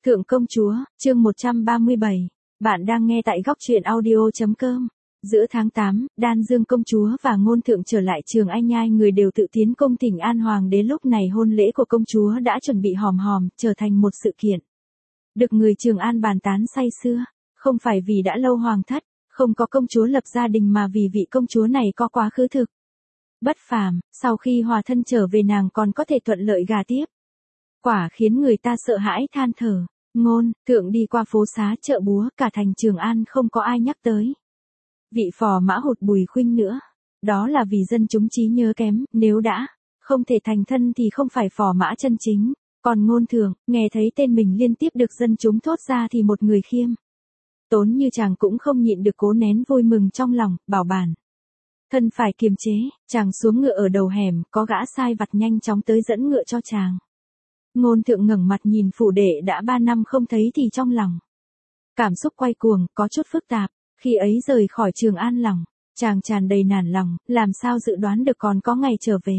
Thượng công chúa, chương 137. Bạn đang nghe tại góc truyện audio.com. Giữa tháng 8, Đan Dương công chúa và Ngôn thượng trở lại Trường Anh Nhai, người đều tự tiến cung thỉnh an hoàng đế. Lúc này hôn lễ của công chúa đã chuẩn bị hòm hòm, trở thành một sự kiện được người Trường An bàn tán say sưa. Không phải vì đã lâu hoàng thất không có công chúa lập gia đình, mà vì vị công chúa này có quá khứ thực bất phàm. Sau khi hòa thân trở về, nàng còn có thể thuận lợi gả tiếp, quả khiến người ta sợ hãi than thở. Ngôn thượng đi qua phố xá chợ búa, cả thành Trường An không có ai nhắc tới vị phò mã Hụt Bùi Khuynh nữa. Đó là vì dân chúng trí nhớ kém, nếu đã không thể thành thân thì không phải phò mã chân chính. Còn Ngôn thượng, nghe thấy tên mình liên tiếp được dân chúng thốt ra thì một người khiêm tốn như chàng cũng không nhịn được cố nén vui mừng trong lòng, bảo bản thân phải kiềm chế. Chàng xuống ngựa ở đầu hẻm, có gã sai vặt nhanh chóng tới dẫn ngựa cho chàng. Ngôn thượng ngẩng mặt nhìn phủ đệ đã 3 năm không thấy thì trong lòng cảm xúc quay cuồng, có chút phức tạp. Khi ấy rời khỏi Trường An lòng, chàng tràn đầy nản lòng, làm sao dự đoán được còn có ngày trở về.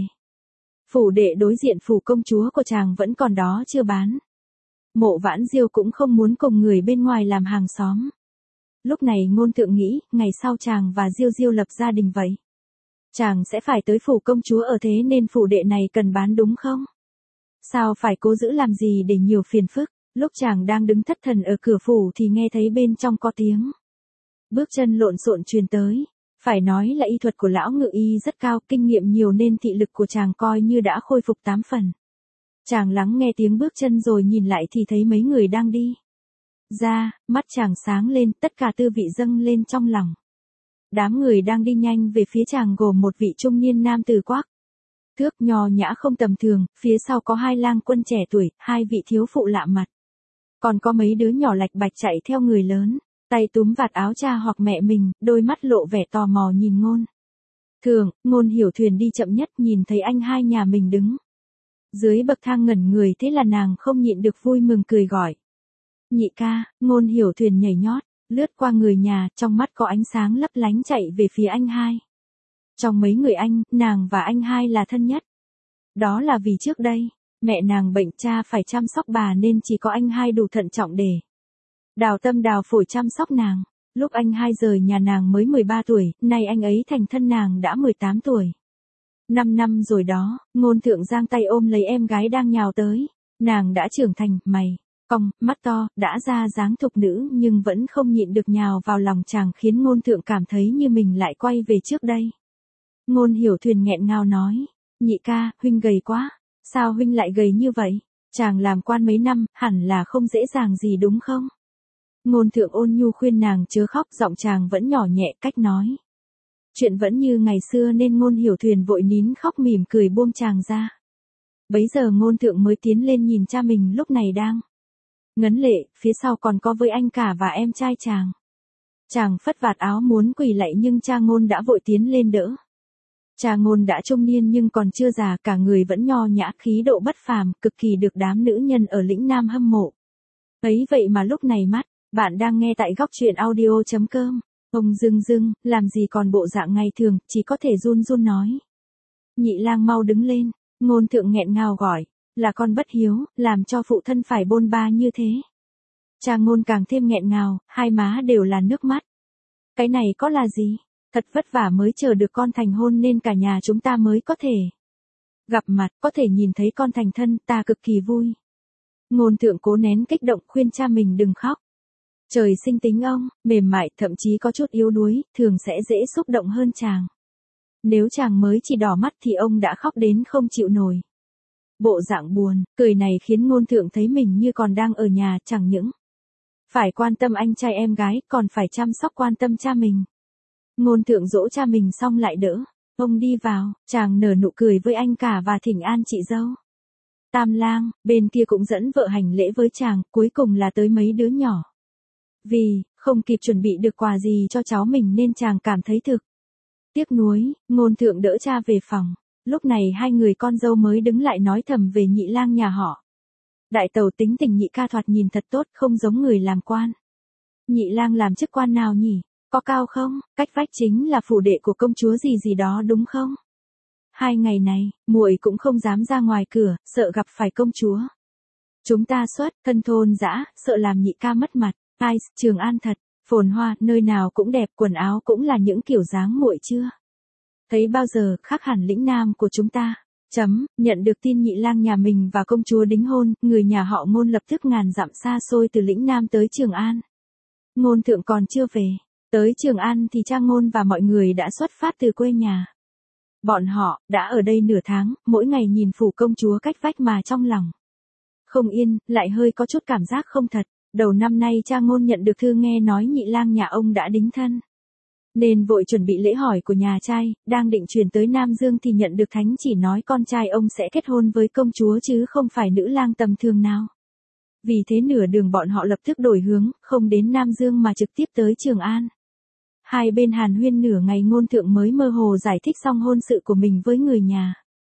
Phủ đệ đối diện phủ công chúa của chàng vẫn còn đó chưa bán. Mộ Vãn Diêu cũng không muốn cùng người bên ngoài làm hàng xóm. Lúc này Ngôn thượng nghĩ, ngày sau chàng và Diêu Diêu lập gia đình vậy, chàng sẽ phải tới phủ công chúa ở, thế nên phủ đệ này cần bán đúng không? Sao phải cố giữ làm gì để nhiều phiền phức. Lúc chàng đang đứng thất thần ở cửa phủ thì nghe thấy bên trong có tiếng bước chân lộn xộn truyền tới. Phải nói là y thuật của lão ngự y rất cao, kinh nghiệm nhiều nên thị lực của chàng coi như đã khôi phục 8 phần. Chàng lắng nghe tiếng bước chân rồi nhìn lại thì thấy mấy người đang đi ra, mắt chàng sáng lên, tất cả tư vị dâng lên trong lòng. Đám người đang đi nhanh về phía chàng gồm một vị trung niên nam tử quắc thước nho nhã không tầm thường, phía sau có 2 lang quân trẻ tuổi, 2 vị thiếu phụ lạ mặt. Còn có mấy đứa nhỏ lạch bạch chạy theo người lớn, tay túm vạt áo cha hoặc mẹ mình, đôi mắt lộ vẻ tò mò nhìn Ngôn thượng. Ngôn Hiểu Thuyền đi chậm nhất, nhìn thấy anh hai nhà mình đứng dưới bậc thang ngẩn người, thế là nàng không nhịn được vui mừng cười gọi. Nhị ca. Ngôn Hiểu Thuyền nhảy nhót, lướt qua người nhà, trong mắt có ánh sáng lấp lánh chạy về phía anh hai. Trong mấy người anh, nàng và anh hai là thân nhất. Đó là vì trước đây, mẹ nàng bệnh, cha phải chăm sóc bà nên chỉ có anh hai đủ thận trọng để đào tâm đào phổi chăm sóc nàng. Lúc anh hai rời nhà nàng mới 13 tuổi, nay anh ấy thành thân nàng đã 18 tuổi. 5 năm rồi đó. Ngôn thượng giang tay ôm lấy em gái đang nhào tới. Nàng đã trưởng thành, mày cong, mắt to, đã ra dáng thục nữ nhưng vẫn không nhịn được nhào vào lòng chàng, khiến Ngôn thượng cảm thấy như mình lại quay về trước đây. Ngôn Hiểu Thuyền nghẹn ngào nói, nhị ca, huynh gầy quá. Sao huynh lại gầy như vậy? Chàng làm quan mấy năm, hẳn là không dễ dàng gì đúng không? Ngôn thượng ôn nhu khuyên nàng chớ khóc, giọng chàng vẫn nhỏ nhẹ, cách nói chuyện vẫn như ngày xưa nên Ngôn Hiểu Thuyền vội nín khóc mỉm cười buông chàng ra. Bấy giờ Ngôn thượng mới tiến lên nhìn cha mình lúc này đang ngấn lệ, phía sau còn có với anh cả và em trai chàng. Chàng phất vạt áo muốn quỳ lạy nhưng cha Ngôn đã vội tiến lên đỡ. Cha Ngôn đã trung niên nhưng còn chưa già, cả người vẫn nho nhã, khí độ bất phàm, cực kỳ được đám nữ nhân ở lĩnh Nam hâm mộ. Ấy vậy mà lúc này mắt, bạn đang nghe tại góc truyện audio.com. Ông dưng, làm gì còn bộ dạng ngày thường, chỉ có thể run run nói. Nhị lang mau đứng lên. Ngôn thượng nghẹn ngào gọi, là con bất hiếu, làm cho phụ thân phải bôn ba như thế. Cha Ngôn càng thêm nghẹn ngào, hai má đều là nước mắt. Cái này có là gì? Thật vất vả mới chờ được con thành hôn nên cả nhà chúng ta mới có thể gặp mặt, có thể nhìn thấy con thành thân, ta cực kỳ vui. Ngôn thượng cố nén kích động khuyên cha mình đừng khóc. Trời sinh tính ông, mềm mại, thậm chí có chút yếu đuối, thường sẽ dễ xúc động hơn chàng. Nếu chàng mới chỉ đỏ mắt thì ông đã khóc đến không chịu nổi. Bộ dạng buồn, cười này khiến Ngôn thượng thấy mình như còn đang ở nhà, chẳng những phải quan tâm anh trai em gái, còn phải chăm sóc quan tâm cha mình. Ngôn thượng dỗ cha mình xong lại đỡ ông đi vào, chàng nở nụ cười với anh cả và thỉnh an chị dâu. Tam lang, bên kia cũng dẫn vợ hành lễ với chàng, cuối cùng là tới mấy đứa nhỏ. Vì không kịp chuẩn bị được quà gì cho cháu mình nên chàng cảm thấy thực tiếc nuối. Ngôn thượng đỡ cha về phòng. Lúc này 2 người con dâu mới đứng lại nói thầm về nhị lang nhà họ. Đại tẩu tính tình nhị ca thoạt nhìn thật tốt, không giống người làm quan. Nhị lang làm chức quan nào nhỉ? Có cao không? Cách vách chính là phủ đệ của công chúa gì gì đó đúng không? 2 ngày này, muội cũng không dám ra ngoài cửa, sợ gặp phải công chúa. Chúng ta xuất, thân thôn dã, sợ làm nhị ca mất mặt. Ai, Trường An thật, phồn hoa, nơi nào cũng đẹp, quần áo cũng là những kiểu dáng muội chưa thấy bao giờ, khác hẳn lĩnh Nam của chúng ta. Nhận được tin nhị lang nhà mình và công chúa đính hôn, người nhà họ Ngôn lập tức ngàn dặm xa xôi từ lĩnh Nam tới Trường An. Ngôn thượng còn chưa về. Tới Trường An thì cha Ngôn và mọi người đã xuất phát từ quê nhà. Bọn họ đã ở đây nửa tháng, mỗi ngày nhìn phủ công chúa cách vách mà trong lòng không yên, lại hơi có chút cảm giác không thật. Đầu năm nay cha Ngôn nhận được thư nghe nói nhị lang nhà ông đã đính thân, nên vội chuẩn bị lễ hỏi của nhà trai, đang định chuyển tới Nam Dương thì nhận được thánh chỉ nói con trai ông sẽ kết hôn với công chúa chứ không phải nữ lang tầm thường nào. Vì thế nửa đường bọn họ lập tức đổi hướng, không đến Nam Dương mà trực tiếp tới Trường An. Hai bên hàn huyên nửa ngày, Ngôn thượng mới mơ hồ giải thích xong hôn sự của mình với người nhà.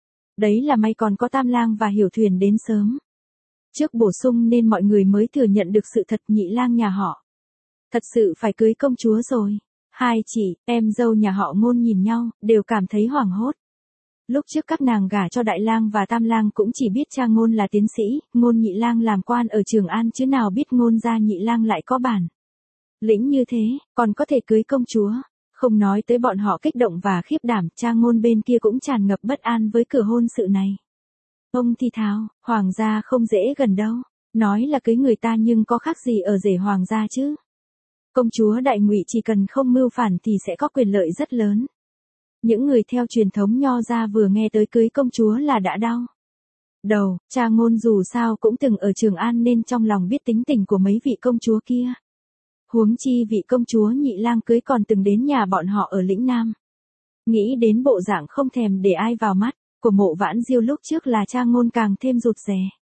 Đấy là may còn có Tam lang và Hiểu Thuyền đến sớm trước bổ sung nên mọi người mới thừa nhận được sự thật, nhị lang nhà họ thật sự phải cưới công chúa rồi. Hai chị em dâu nhà họ Ngôn nhìn nhau, đều cảm thấy hoảng hốt. Lúc trước các nàng gả cho Đại lang và Tam lang cũng chỉ biết cha Ngôn là tiến sĩ, Ngôn nhị lang làm quan ở Trường An chứ nào biết Ngôn gia nhị lang lại có bản lĩnh như thế, còn có thể cưới công chúa. Không nói tới bọn họ kích động và khiếp đảm, cha Ngôn bên kia cũng tràn ngập bất an với cửa hôn sự này. Ông thì thào, hoàng gia không dễ gần đâu. Nói là cưới người ta nhưng có khác gì ở rể hoàng gia chứ. Công chúa Đại Ngụy chỉ cần không mưu phản thì sẽ có quyền lợi rất lớn. Những người theo truyền thống Nho gia vừa nghe tới cưới công chúa là đã đau đầu. Cha Ngôn dù sao cũng từng ở Trường An nên trong lòng biết tính tình của mấy vị công chúa kia. Huống chi vị công chúa nhị lang cưới còn từng đến nhà bọn họ ở lĩnh Nam. Nghĩ đến bộ dạng không thèm để ai vào mắt của Mộ Vãn Diêu lúc trước là cha Ngôn càng thêm rụt rè.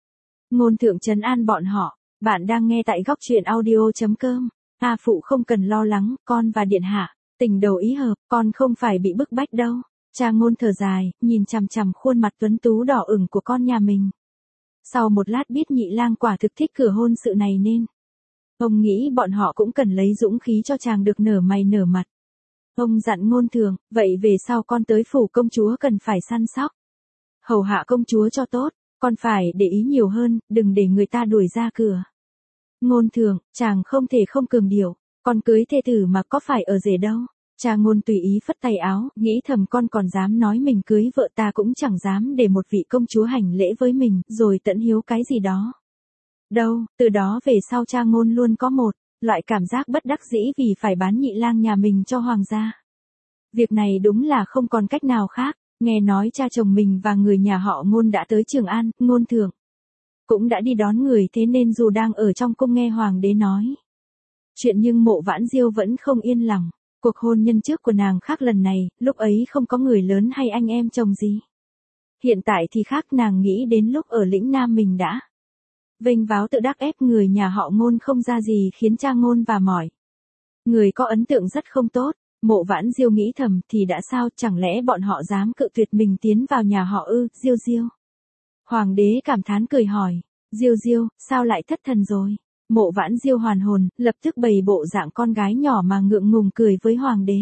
Ngôn thượng trấn an bọn họ, bạn đang nghe tại góc truyện audio.com. Phụ không cần lo lắng, con và điện hạ tình đầu ý hợp, con không phải bị bức bách đâu. Cha Ngôn thở dài, nhìn chằm chằm khuôn mặt tuấn tú đỏ ửng của con nhà mình. Sau một lát biết nhị lang quả thực thích cửa hôn sự này nên ông nghĩ bọn họ cũng cần lấy dũng khí cho chàng được nở mày nở mặt. Ông dặn Ngôn thượng, vậy về sau con tới phủ công chúa cần phải săn sóc, hầu hạ công chúa cho tốt, con phải để ý nhiều hơn, đừng để người ta đuổi ra cửa. Ngôn thượng, chàng không thể không cường điệu, con cưới thê tử mà có phải ở rể đâu. Cha Ngôn tùy ý phất tay áo, nghĩ thầm con còn dám nói mình cưới vợ, ta cũng chẳng dám để một vị công chúa hành lễ với mình, rồi tận hiếu cái gì đó. Đâu, từ đó về sau cha Ngôn luôn có một loại cảm giác bất đắc dĩ vì phải bán nhị lang nhà mình cho hoàng gia. Việc này đúng là không còn cách nào khác. Nghe nói cha chồng mình và người nhà họ Ngôn đã tới Trường An, Ngôn thượng cũng đã đi đón người, thế nên dù đang ở trong cung nghe hoàng đế nói chuyện nhưng Mộ Vãn Diêu vẫn không yên lòng. Cuộc hôn nhân trước của nàng khác lần này, lúc ấy không có người lớn hay anh em chồng gì. Hiện tại thì khác, nàng nghĩ đến lúc ở lĩnh Nam mình đã vênh váo tự đắc ép người nhà họ Ngôn không ra gì, khiến cha Ngôn và mọi người có ấn tượng rất không tốt. Mộ Vãn Diêu nghĩ thầm, thì đã sao, chẳng lẽ bọn họ dám cự tuyệt mình tiến vào nhà họ ư? Diêu Diêu. Hoàng đế cảm thán cười hỏi, Diêu Diêu, sao lại thất thần rồi? Mộ Vãn Diêu hoàn hồn, lập tức bày bộ dạng con gái nhỏ mà ngượng ngùng cười với hoàng đế.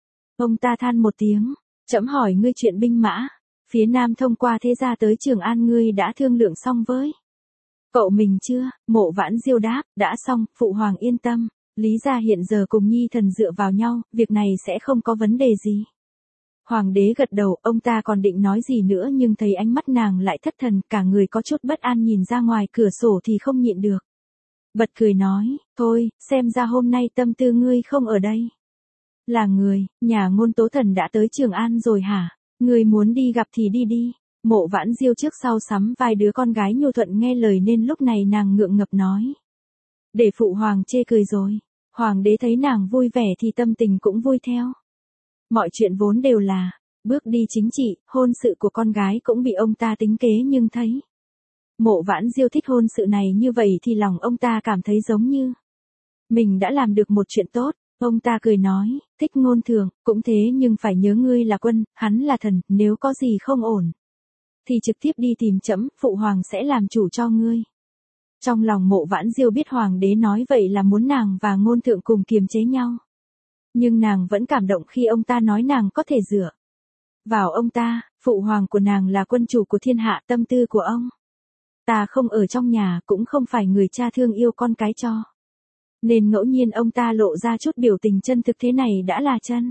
Ông ta than một tiếng, trẫm hỏi ngươi chuyện binh mã, phía Nam thông qua thế gia tới Trường An ngươi đã thương lượng xong với cậu mình chưa? Mộ Vãn Diêu đáp, đã xong, phụ hoàng yên tâm. Lý gia hiện giờ cùng nhi thần dựa vào nhau, việc này sẽ không có vấn đề gì. Hoàng đế gật đầu, ông ta còn định nói gì nữa nhưng thấy ánh mắt nàng lại thất thần, cả người có chút bất an nhìn ra ngoài cửa sổ thì không nhịn được. Bật cười nói, thôi, xem ra hôm nay tâm tư ngươi không ở đây. Là người, nhà Ngôn tố thần đã tới Trường An rồi hả? Ngươi muốn đi gặp thì đi đi. Mộ Vãn Diêu trước sau sắm vai đứa con gái nhu thuận nghe lời nên lúc này nàng ngượng ngập nói. Để phụ hoàng chê cười rồi. Hoàng đế thấy nàng vui vẻ thì tâm tình cũng vui theo. Mọi chuyện vốn đều là bước đi chính trị, hôn sự của con gái cũng bị ông ta tính kế nhưng thấy Mộ Vãn Diêu thích hôn sự này như vậy thì lòng ông ta cảm thấy giống như mình đã làm được một chuyện tốt. Ông ta cười nói, thích Ngôn thượng, cũng thế nhưng phải nhớ ngươi là quân, hắn là thần, nếu có gì không ổn thì trực tiếp đi tìm trẫm, phụ hoàng sẽ làm chủ cho ngươi. Trong lòng Mộ Vãn Diêu biết hoàng đế nói vậy là muốn nàng và Ngôn thượng cùng kiềm chế nhau. Nhưng nàng vẫn cảm động khi ông ta nói nàng có thể dựa vào ông ta, phụ hoàng của nàng là quân chủ của thiên hạ, tâm tư của ông Ta không ở trong nhà, cũng không phải người cha thương yêu con cái cho. Nên ngẫu nhiên ông ta lộ ra chút biểu tình chân thực thế này đã là chân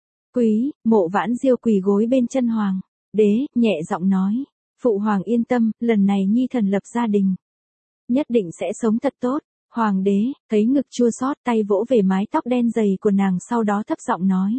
quý. Mộ Vãn Diêu quỳ gối bên chân hoàng đế, nhẹ giọng nói, phụ hoàng yên tâm, lần này nhi thần lập gia đình, nhất định sẽ sống thật tốt. Hoàng đế, thấy ngực chua xót, tay vỗ về mái tóc đen dày của nàng, sau đó thấp giọng nói.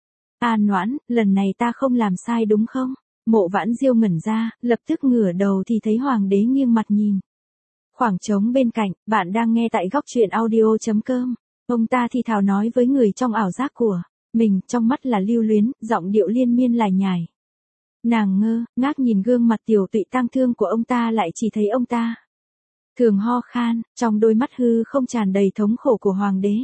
An Noãn, lần này ta không làm sai đúng không? Mộ Vãn Diêu ngẩn ra, lập tức ngửa đầu thì thấy hoàng đế nghiêng mặt nhìn khoảng trống bên cạnh. Bạn đang nghe tại góc truyện audio.com. Ông ta thì thào nói với người trong ảo giác của mình, trong mắt là lưu luyến, giọng điệu liên miên lải nhải. Nàng ngơ ngác nhìn gương mặt tiểu tụy tang thương của ông ta, lại chỉ thấy ông ta thường ho khan, trong đôi mắt hư không tràn đầy thống khổ của hoàng đế.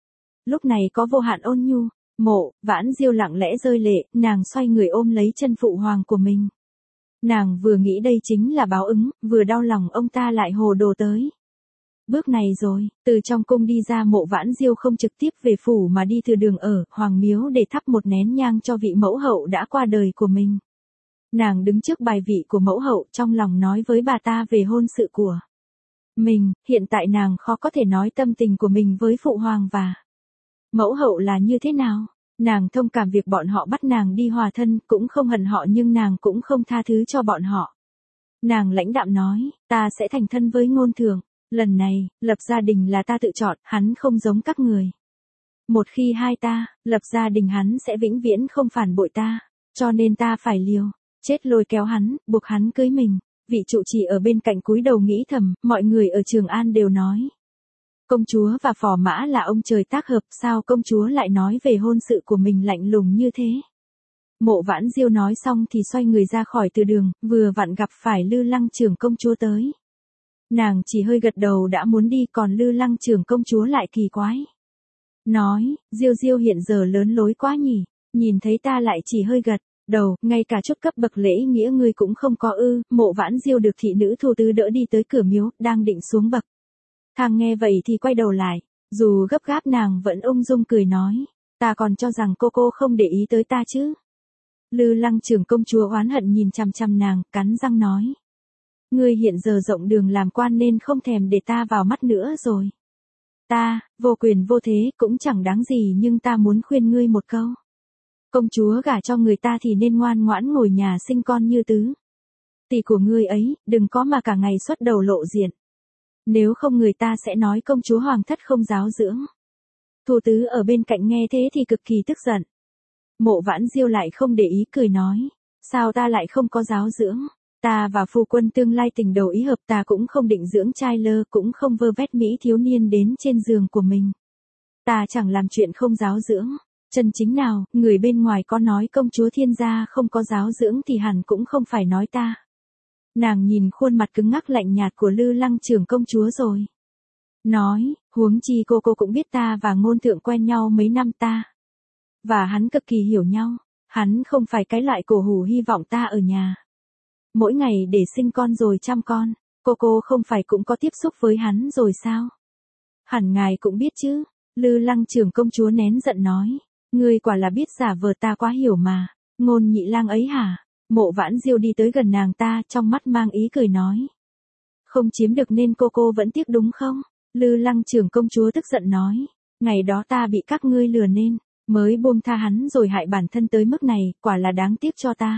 Lúc này có vô hạn ôn nhu. Mộ Vãn Diêu lặng lẽ rơi lệ, nàng xoay người ôm lấy chân phụ hoàng của mình. Nàng vừa nghĩ đây chính là báo ứng, vừa đau lòng ông ta lại hồ đồ tới bước này rồi. Từ trong cung đi ra, Mộ Vãn Diêu không trực tiếp về phủ mà đi từ đường ở hoàng miếu để thắp một nén nhang cho vị mẫu hậu đã qua đời của mình. Nàng đứng trước bài vị của mẫu hậu, trong lòng nói với bà ta về hôn sự của mình. Hiện tại nàng khó có thể nói tâm tình của mình với phụ hoàng và mẫu hậu là như thế nào. Nàng thông cảm việc bọn họ bắt nàng đi hòa thân, cũng không hận họ, nhưng nàng cũng không tha thứ cho bọn họ. Nàng lãnh đạm nói, ta sẽ thành thân với Ngôn Thượng. Lần này, lập gia đình là ta tự chọn, hắn không giống các người. Một khi hai ta lập gia đình, hắn sẽ vĩnh viễn không phản bội ta, cho nên ta phải liều chết lôi kéo hắn, buộc hắn cưới mình. Vị trụ trì ở bên cạnh cúi đầu nghĩ thầm, mọi người ở Trường An đều nói công chúa và phò mã là ông trời tác hợp, sao công chúa lại nói về hôn sự của mình lạnh lùng như thế. Mộ Vãn Diêu nói xong thì xoay người ra khỏi từ đường, vừa vặn gặp phải Lư Lăng trưởng công chúa tới. Nàng chỉ hơi gật đầu đã muốn đi, còn Lư Lăng trưởng công chúa lại kỳ quái nói, Diêu Diêu hiện giờ lớn lối quá nhỉ, nhìn thấy ta lại chỉ hơi gật đầu, ngay cả chút cấp bậc lễ nghĩa ngươi cũng không có ư. Mộ Vãn Diêu được thị nữ Thu Tứ đỡ đi tới cửa miếu, đang định xuống bậc thang nghe vậy thì quay đầu lại, dù gấp gáp nàng vẫn ung dung cười nói, ta còn cho rằng cô không để ý tới ta chứ. Lư Lăng trưởng công chúa oán hận nhìn chằm chằm nàng, cắn răng nói, ngươi hiện giờ rộng đường làm quan nên không thèm để ta vào mắt nữa rồi. Ta vô quyền vô thế cũng chẳng đáng gì, nhưng ta muốn khuyên ngươi một câu. Công chúa gả cho người ta thì nên ngoan ngoãn ngồi nhà sinh con như Tứ tỷ của ngươi ấy, đừng có mà cả ngày xuất đầu lộ diện. Nếu không người ta sẽ nói công chúa hoàng thất không giáo dưỡng. Thu Tứ ở bên cạnh nghe thế thì cực kỳ tức giận. Mộ Vãn Diêu lại không để ý, cười nói, sao ta lại không có giáo dưỡng. Ta và phu quân tương lai tình đầu ý hợp, ta cũng không định dưỡng trai lơ, cũng không vơ vét mỹ thiếu niên đến trên giường của mình. Ta chẳng làm chuyện không giáo dưỡng. Chân chính nào, người bên ngoài có nói công chúa thiên gia không có giáo dưỡng thì hẳn cũng không phải nói ta. Nàng nhìn khuôn mặt cứng ngắc lạnh nhạt của Lư Lăng trưởng công chúa rồi nói, huống chi cô cũng biết ta và Ngôn Thượng quen nhau mấy năm, ta và hắn cực kỳ hiểu nhau. Hắn không phải cái loại cổ hủ hy vọng ta ở nhà mỗi ngày để sinh con rồi chăm con. Cô không phải cũng có tiếp xúc với hắn rồi sao? Hẳn ngài cũng biết chứ. Lư Lăng trưởng công chúa nén giận nói, ngươi quả là biết giả vờ, ta quá hiểu mà. Ngôn nhị lang ấy hả? Mộ Vãn Diêu đi tới gần nàng ta, trong mắt mang ý cười nói, không chiếm được nên cô vẫn tiếc đúng không? Lư Lăng trưởng công chúa tức giận nói, ngày đó ta bị các ngươi lừa nên mới buông tha hắn rồi hại bản thân tới mức này, quả là đáng tiếc cho ta.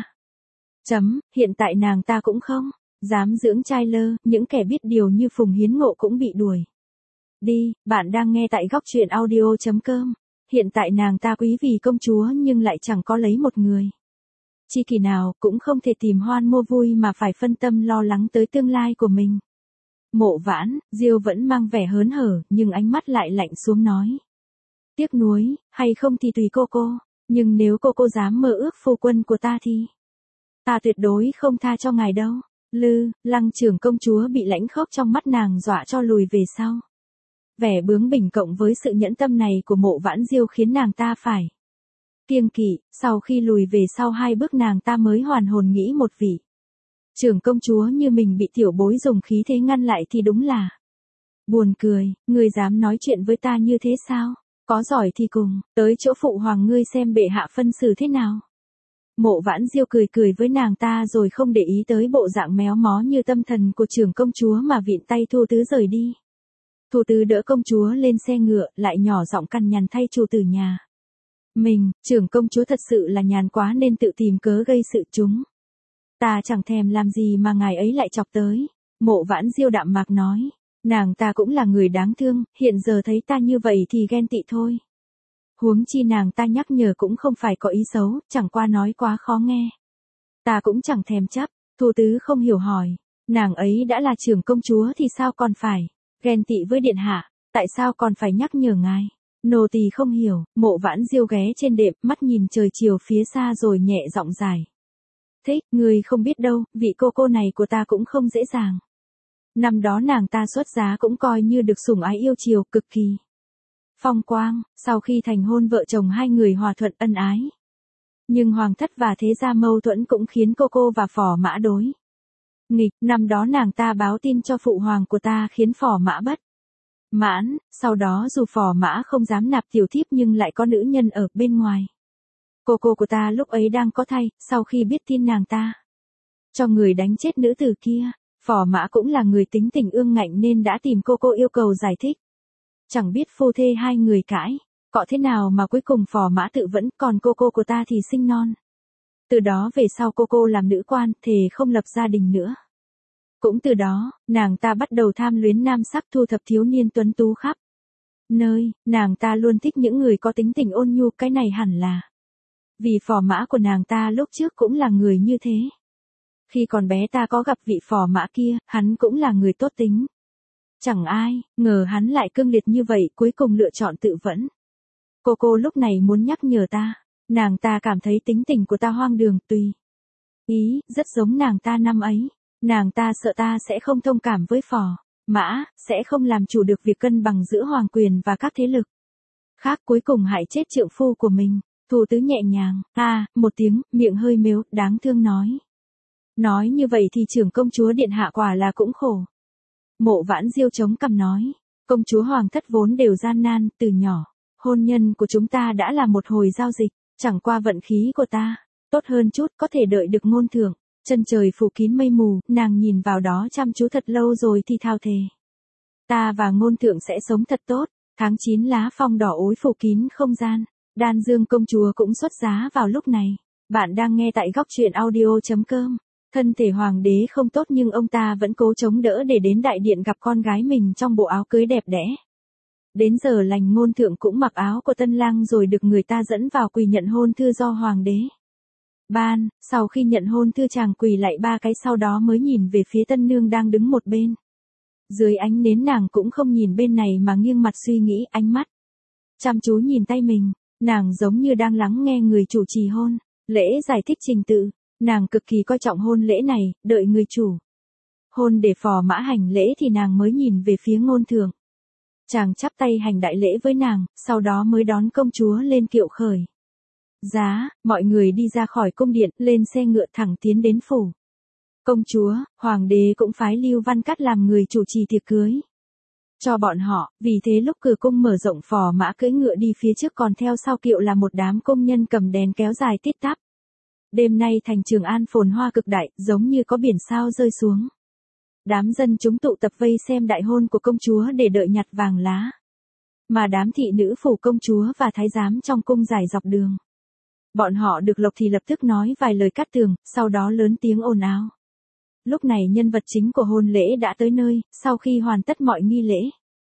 Hiện tại nàng ta cũng không dám dưỡng trai lơ, những kẻ biết điều như Phùng Hiến Ngộ cũng bị đuổi đi. Bạn đang nghe tại góc truyện audio.com. Hiện tại nàng ta quý vì công chúa nhưng lại chẳng có lấy một người chi kỷ nào, cũng không thể tìm hoan mua vui mà phải phân tâm lo lắng tới tương lai của mình. Mộ Vãn Diêu vẫn mang vẻ hớn hở, nhưng ánh mắt lại lạnh xuống nói, tiếc nuối hay không thì tùy cô, nhưng nếu cô dám mơ ước phu quân của ta thì ta tuyệt đối không tha cho ngài đâu. Lư Lăng trưởng công chúa bị lãnh khốc trong mắt nàng dọa cho lùi về sau. Vẻ bướng bỉnh cộng với sự nhẫn tâm này của Mộ Vãn Diêu khiến nàng ta phải kiêng kỵ. Sau khi lùi về sau 2 bước, nàng ta mới hoàn hồn nghĩ, một vị trưởng công chúa như mình bị tiểu bối dùng khí thế ngăn lại thì đúng là buồn cười. Ngươi dám nói chuyện với ta như thế sao? Có giỏi thì cùng tới chỗ phụ hoàng ngươi xem bệ hạ phân xử thế nào. Mộ Vãn Diêu cười cười với nàng ta rồi không để ý tới bộ dạng méo mó như tâm thần của trưởng công chúa mà vịn tay Thu Tứ rời đi. Thu Tứ đỡ công chúa lên xe ngựa, lại nhỏ giọng cằn nhằn thay chủ tử nhà mình, trưởng công chúa thật sự là nhàn quá nên tự tìm cớ gây sự chúng. Ta chẳng thèm làm gì mà ngài ấy lại chọc tới. Mộ Vãn Diêu đạm mạc nói, nàng ta cũng là người đáng thương, hiện giờ thấy ta như vậy thì ghen tị thôi. Huống chi nàng ta nhắc nhở cũng không phải có ý xấu, chẳng qua nói quá khó nghe. Ta cũng chẳng thèm chấp. Thu Tứ không hiểu hỏi, nàng ấy đã là trưởng công chúa thì sao còn phải ghen tị với điện hạ, tại sao còn phải nhắc nhở ngài? Nô tỳ không hiểu. Mộ Vãn Diêu ghé trên đệm, mắt nhìn trời chiều phía xa rồi nhẹ giọng dài. Thích, ngươi không biết đâu, vị cô này của ta cũng không dễ dàng. Năm đó nàng ta xuất giá cũng coi như được sủng ái yêu chiều, cực kỳ phong quang, sau khi thành hôn vợ chồng hai người hòa thuận ân ái. Nhưng hoàng thất và thế gia mâu thuẫn cũng khiến cô và Phò Mã đối nghịch. Năm đó nàng ta báo tin cho phụ hoàng của ta khiến Phò Mã bất mãn, sau đó dù Phò Mã không dám nạp tiểu thiếp nhưng lại có nữ nhân ở bên ngoài. Cô của ta lúc ấy đang có thai, sau khi biết tin nàng ta cho người đánh chết nữ tử kia, Phò Mã cũng là người tính tình ương ngạnh nên đã tìm cô yêu cầu giải thích. Chẳng biết phu thê hai người cãi cọ thế nào mà cuối cùng Phò Mã tự vẫn, còn cô của ta thì sinh non. Từ đó về sau cô làm nữ quan, thề không lập gia đình nữa. Cũng từ đó, nàng ta bắt đầu tham luyến nam sắc, thu thập thiếu niên tuấn tú khắp nơi. Nàng ta luôn thích những người có tính tình ôn nhu, cái này hẳn là vì Phò Mã của nàng ta lúc trước cũng là người như thế. Khi còn bé ta có gặp vị Phò Mã kia, hắn cũng là người tốt tính. Chẳng ai ngờ hắn lại cương liệt như vậy, cuối cùng lựa chọn tự vẫn. Cô lúc này muốn nhắc nhở ta, nàng ta cảm thấy tính tình của ta hoang đường, tùy ý, rất giống nàng ta năm ấy. Nàng ta sợ ta sẽ không thông cảm với Phò Mã, sẽ không làm chủ được việc cân bằng giữa hoàng quyền và các thế lực khác, cuối cùng hại chết trượng phu của mình. Thu Tứ nhẹ nhàng, một tiếng, miệng hơi mếu, đáng thương nói. Nói như vậy thì trưởng công chúa điện hạ quả là cũng khổ. Mộ Vãn Diêu chống cằm nói, công chúa hoàng thất vốn đều gian nan, từ nhỏ, hôn nhân của chúng ta đã là một hồi giao dịch, chẳng qua vận khí của ta tốt hơn chút, có thể đợi được ngôn thượng. Chân trời phủ kín mây mù, nàng nhìn vào đó chăm chú thật lâu rồi thì thao thề. Ta và ngôn thượng sẽ sống thật tốt. Tháng 9 lá phong đỏ ối phủ kín không gian. Đan Dương công chúa cũng xuất giá vào lúc này. Bạn đang nghe tại góc truyện audio.com. Thân thể hoàng đế không tốt nhưng ông ta vẫn cố chống đỡ để đến đại điện gặp con gái mình trong bộ áo cưới đẹp đẽ. Đến giờ lành ngôn thượng cũng mặc áo của tân lang rồi được người ta dẫn vào quỳ nhận hôn thư do hoàng đế ban. Sau khi nhận hôn thư chàng quỳ lại 3 cái, sau đó mới nhìn về phía tân nương đang đứng một bên. Dưới ánh nến nàng cũng không nhìn bên này mà nghiêng mặt suy nghĩ, ánh mắt chăm chú nhìn tay mình. Nàng giống như đang lắng nghe người chủ trì hôn lễ giải thích trình tự. Nàng cực kỳ coi trọng hôn lễ này, đợi người chủ hôn để Phò Mã hành lễ thì nàng mới nhìn về phía ngôn thượng. Chàng chắp tay hành đại lễ với nàng, sau đó mới đón công chúa lên kiệu khởi giá. Mọi người đi ra khỏi cung điện, lên xe ngựa thẳng tiến đến phủ công chúa. Hoàng đế cũng phái Lưu Văn Cát làm người chủ trì tiệc cưới cho bọn họ, vì thế lúc cửa cung mở rộng, Phò Mã cưỡi ngựa đi phía trước, còn theo sau kiệu là một đám công nhân cầm đèn kéo dài tít tắp. Đêm nay thành Trường An phồn hoa cực đại, giống như có biển sao rơi xuống. Đám dân chúng tụ tập vây xem đại hôn của công chúa để đợi nhặt vàng lá. Mà đám thị nữ phủ công chúa và thái giám trong cung dài dọc đường. Bọn họ được lộc thì lập tức nói vài lời cát tường, sau đó lớn tiếng ồn ào. Lúc này nhân vật chính của hôn lễ đã tới nơi, sau khi hoàn tất mọi nghi lễ.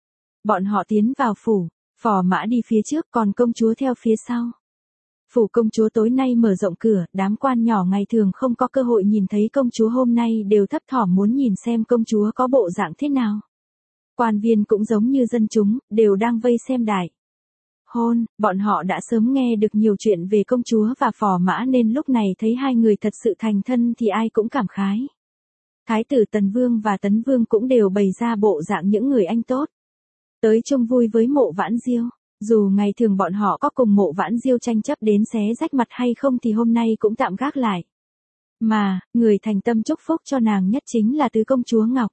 Bọn họ tiến vào phủ, Phò Mã đi phía trước còn công chúa theo phía sau. Phủ công chúa tối nay mở rộng cửa, đám quan nhỏ ngày thường không có cơ hội nhìn thấy công chúa hôm nay đều thấp thỏm muốn nhìn xem công chúa có bộ dạng thế nào. Quan viên cũng giống như dân chúng, đều đang vây xem đại hôn. Bọn họ đã sớm nghe được nhiều chuyện về công chúa và Phò Mã nên lúc này thấy hai người thật sự thành thân thì ai cũng cảm khái. Thái tử Tần Vương và Tấn Vương cũng đều bày ra bộ dạng những người anh tốt. Tới chung vui với Mộ Vãn Diêu. Dù ngày thường bọn họ có cùng Mộ Vãn Diêu tranh chấp đến xé rách mặt hay không thì hôm nay cũng tạm gác lại. Mà, người thành tâm chúc phúc cho nàng nhất chính là tứ công chúa Ngọc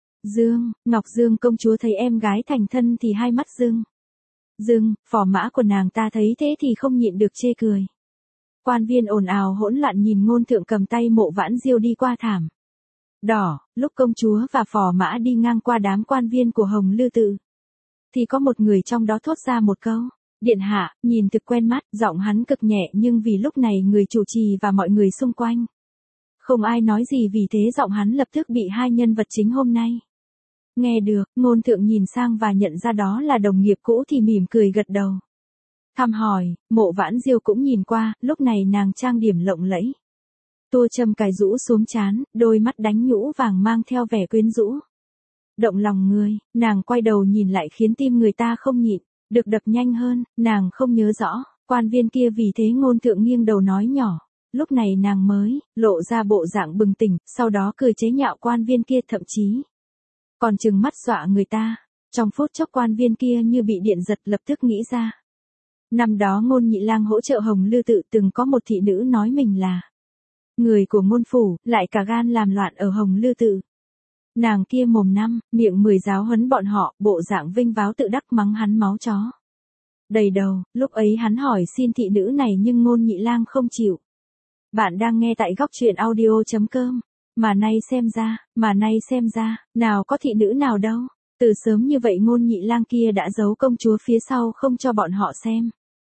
Dương công chúa thấy em gái thành thân thì hai mắt rưng. Phò Mã của nàng ta thấy thế thì không nhịn được chê cười. Quan viên ồn ào hỗn loạn nhìn Ngôn Thượng cầm tay Mộ Vãn Diêu đi qua thảm đỏ, lúc công chúa và phò mã đi ngang qua đám quan viên của Hồng Lư Tự, thì có một người trong đó thốt ra một câu, điện hạ, nhìn thực quen mắt, giọng hắn cực nhẹ nhưng vì lúc này người chủ trì và mọi người xung quanh không ai nói gì, vì thế giọng hắn lập tức bị hai nhân vật chính hôm nay nghe được. Ngôn Thượng nhìn sang và nhận ra đó là đồng nghiệp cũ thì mỉm cười gật đầu thăm hỏi. Mộ Vãn Diêu cũng nhìn qua, lúc này nàng trang điểm lộng lẫy, tua châm cài rũ xuống trán, đôi mắt đánh nhũ vàng mang theo vẻ quyến rũ động lòng người. Nàng quay đầu nhìn lại khiến tim người ta không nhịn được đập nhanh hơn. Nàng không nhớ rõ quan viên kia, vì thế Ngôn Thượng nghiêng đầu nói nhỏ. Lúc này nàng mới lộ ra bộ dạng bừng tỉnh, sau đó cười chế nhạo quan viên kia, thậm chí còn trừng mắt dọa người ta. Trong phút chốc quan viên kia như bị điện giật, lập tức nghĩ ra. Năm đó Ngôn Nhị Lang hỗ trợ Hồng Lư Tự, từng có một thị nữ nói mình là người của Ngôn phủ, lại cả gan làm loạn ở Hồng Lư Tự. Nàng kia mồm năm, miệng 10 giáo huấn bọn họ, bộ dạng vinh váo tự đắc mắng hắn máu chó đầy đầu. Lúc ấy hắn hỏi xin thị nữ này nhưng Ngôn Nhị Lang không chịu. Bạn đang nghe tại góc truyện audio.com. Mà nay xem ra, nào có thị nữ nào đâu. Từ sớm như vậy Ngôn Nhị Lang kia đã giấu công chúa phía sau không cho bọn họ xem.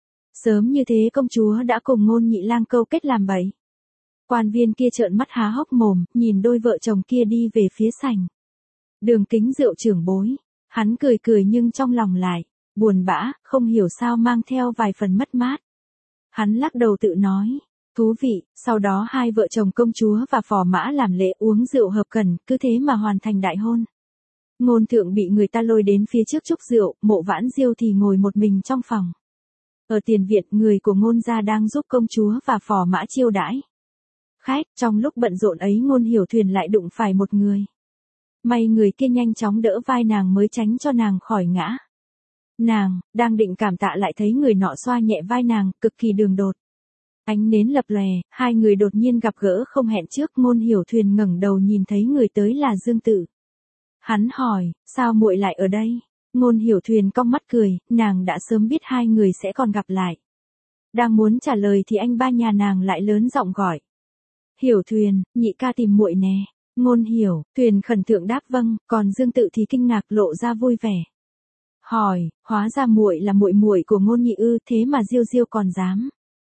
Sớm như thế công chúa đã cùng Ngôn Nhị Lang câu kết làm bẫy. Quan viên kia trợn mắt há hốc mồm, nhìn đôi vợ chồng kia đi về phía sảnh đường Kính Rượu trưởng bối. Hắn cười cười nhưng trong lòng lại buồn bã, không hiểu sao mang theo vài phần mất mát. Hắn lắc đầu tự nói, thú vị. Sau đó hai vợ chồng công chúa và phò mã làm lễ uống rượu hợp cần, cứ thế mà hoàn thành đại hôn. Ngôn Thượng bị người ta lôi đến phía trước chúc rượu, Mộ Vãn Diêu thì ngồi một mình trong phòng. Ở tiền viện, người của Ngôn gia đang giúp công chúa và phò mã chiêu đãi khách. Trong lúc bận rộn ấy Ngôn Hiểu Thuyền lại đụng phải một người. May người kia nhanh chóng đỡ vai nàng mới tránh cho nàng khỏi ngã. Nàng đang định cảm tạ lại thấy người nọ xoa nhẹ vai nàng, cực kỳ đường đột. Ánh nến lập lòe, hai người đột nhiên gặp gỡ không hẹn trước. Ngôn Hiểu Thuyền ngẩng đầu nhìn thấy người tới là Dương Tự. Hắn hỏi, sao muội lại ở đây? Ngôn Hiểu Thuyền cong mắt cười, nàng đã sớm biết hai người sẽ còn gặp lại. Đang muốn trả lời thì anh ba nhà nàng lại lớn giọng gọi. Hiểu Thuyền, nhị ca tìm muội nè. Ngôn Hiểu Thuyền khẩn thượng đáp vâng, còn Dương Tự thì kinh ngạc lộ ra vui vẻ. Hỏi, hóa ra muội là muội muội của Ngôn nhị ư? Thế mà Diêu Diêu còn dám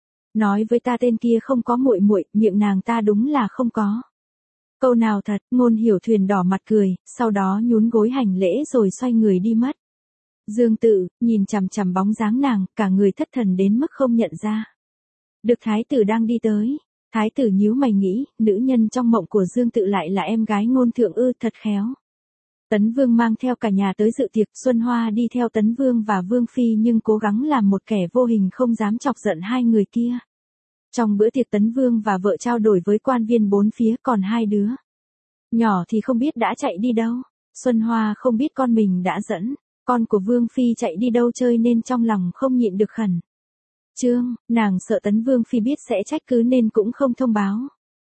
nói với ta tên kia không có muội muội, miệng nàng ta đúng là không có câu nào thật. Ngôn Hiểu Thuyền đỏ mặt cười, sau đó nhún gối hành lễ rồi xoay người đi mất. Dương Tự nhìn chằm chằm bóng dáng nàng, cả người thất thần đến mức không nhận ra được thái tử đang đi tới. Thái tử nhíu mày nghĩ, nữ nhân trong mộng của Dương Tự lại là em gái Ngôn Thượng ư? Thật khéo. Tấn Vương mang theo cả nhà tới dự tiệc, Xuân Hoa đi theo Tấn Vương và Vương Phi nhưng cố gắng làm một kẻ vô hình không dám chọc giận hai người kia. Trong bữa tiệc Tấn Vương và vợ trao đổi với quan viên bốn phía, còn hai đứa nhỏ thì không biết đã chạy đi đâu. Xuân Hoa không biết con mình đã dẫn con của Vương Phi chạy đi đâu chơi nên trong lòng không nhịn được khẩn trương. Nàng sợ Tấn Vương Phi biết sẽ trách cứ nên cũng không thông báo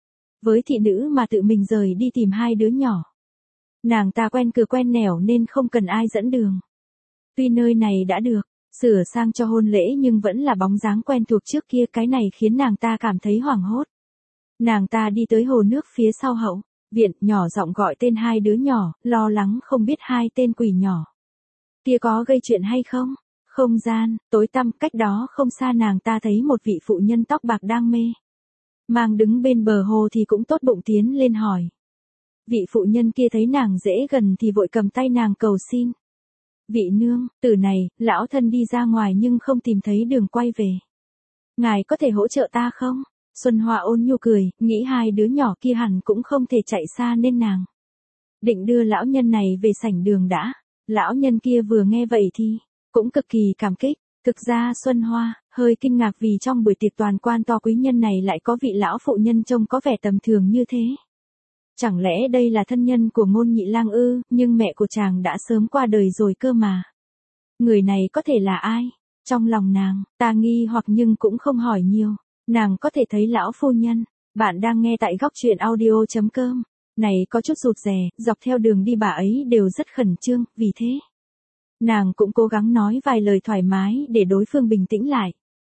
với thị nữ mà tự mình rời đi tìm hai đứa nhỏ. Nàng ta quen cửa quen nẻo nên không cần ai dẫn đường. Tuy nơi này đã được sửa sang cho hôn lễ nhưng vẫn là bóng dáng quen thuộc trước kia, cái này khiến nàng ta cảm thấy hoảng hốt. Nàng ta đi tới hồ nước phía sau hậu viện, nhỏ giọng gọi tên hai đứa nhỏ, lo lắng không biết hai tên quỷ nhỏ kia có gây chuyện hay không. Không gian tối tăm cách đó không xa, nàng ta thấy một vị phụ nhân tóc bạc đang mê mang đứng bên bờ hồ thì cũng tốt bụng tiến lên hỏi. Vị phụ nhân kia thấy nàng dễ gần thì vội cầm tay nàng cầu xin. Vị nương, từ này, lão thân đi ra ngoài nhưng không tìm thấy đường quay về. Ngài có thể hỗ trợ ta không? Xuân Hoa ôn nhu cười, nghĩ hai đứa nhỏ kia hẳn cũng không thể chạy xa nên nàng định đưa lão nhân này về sảnh đường đã. Lão nhân kia vừa nghe vậy thì cũng cực kỳ cảm kích. Thực ra Xuân Hoa hơi kinh ngạc vì trong buổi tiệc toàn quan to quý nhân này lại có vị lão phụ nhân trông có vẻ tầm thường như thế. Chẳng lẽ đây là thân nhân của Ngôn Nhị Lang ư? Nhưng mẹ của chàng đã sớm qua đời rồi cơ mà. Người này có thể là ai? Trong lòng nàng ta nghi hoặc nhưng cũng không hỏi nhiều. Nàng có thể thấy lão phu nhân. Bạn đang nghe tại góc truyện audio.com. Này có chút rụt rè, dọc theo đường đi bà ấy đều rất khẩn trương, vì thế nàng cũng cố gắng nói vài lời thoải mái để đối phương bình tĩnh lại.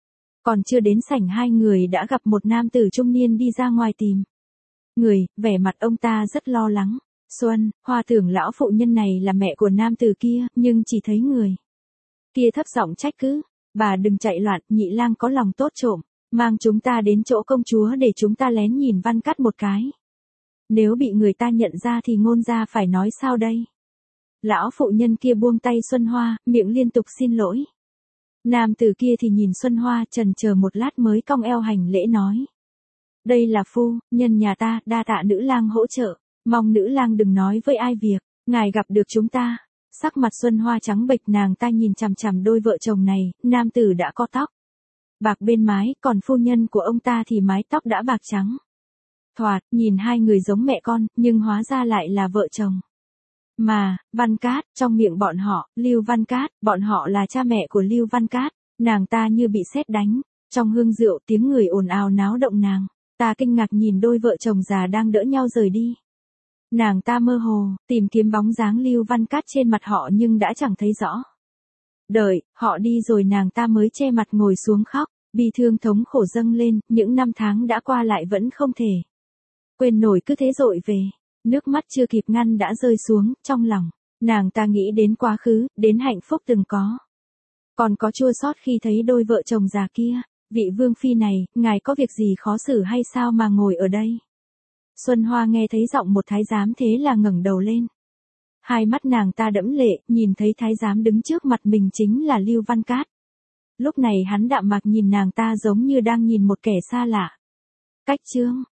Còn chưa đến sảnh hai người đã gặp một nam tử trung niên đi ra ngoài tìm người, vẻ mặt ông ta rất lo lắng. Xuân, Hoa tưởng lão phụ nhân này là mẹ của nam tử kia, nhưng chỉ thấy người kia thấp giọng trách cứ. Bà đừng chạy loạn, nhị lang có lòng tốt trộm, mang chúng ta đến chỗ công chúa để chúng ta lén nhìn văn cát một cái. Nếu bị người ta nhận ra thì ngôn gia phải nói sao đây? Lão phụ nhân kia buông tay Xuân Hoa, miệng liên tục xin lỗi. Nam tử kia thì nhìn Xuân Hoa chần chờ một lát mới cong eo hành lễ nói. Đây là phu nhân nhà ta, đa tạ nữ lang hỗ trợ, mong nữ lang đừng nói với ai việc ngài gặp được chúng ta. Sắc mặt Xuân Hoa trắng bệch, nàng ta nhìn chằm chằm đôi vợ chồng này, nam tử đã có tóc bạc bên mái, còn phu nhân của ông ta thì mái tóc đã bạc trắng. Thoạt, nhìn hai người giống mẹ con, nhưng hóa ra lại là vợ chồng. Mà, Văn Cát, trong miệng bọn họ, Lưu Văn Cát, bọn họ là cha mẹ của Lưu Văn Cát, nàng ta như bị sét đánh, trong hương rượu tiếng người ồn ào náo động nàng, ta kinh ngạc nhìn đôi vợ chồng già đang đỡ nhau rời đi. Nàng ta mơ hồ, tìm kiếm bóng dáng Lưu Văn Cát trên mặt họ nhưng đã chẳng thấy rõ. Đợi, họ đi rồi nàng ta mới che mặt ngồi xuống khóc, bi thương thống khổ dâng lên, những năm tháng đã qua lại vẫn không thể quên nổi, cứ thế dội về. Nước mắt chưa kịp ngăn đã rơi xuống, trong lòng, nàng ta nghĩ đến quá khứ, đến hạnh phúc từng có. Còn có chua xót khi thấy đôi vợ chồng già kia, vị vương phi này, ngài có việc gì khó xử hay sao mà ngồi ở đây? Xuân Hoa nghe thấy giọng một thái giám thế là ngẩng đầu lên. Hai mắt nàng ta đẫm lệ, nhìn thấy thái giám đứng trước mặt mình chính là Lưu Văn Cát. Lúc này hắn đạm mạc nhìn nàng ta giống như đang nhìn một kẻ xa lạ. Cách chương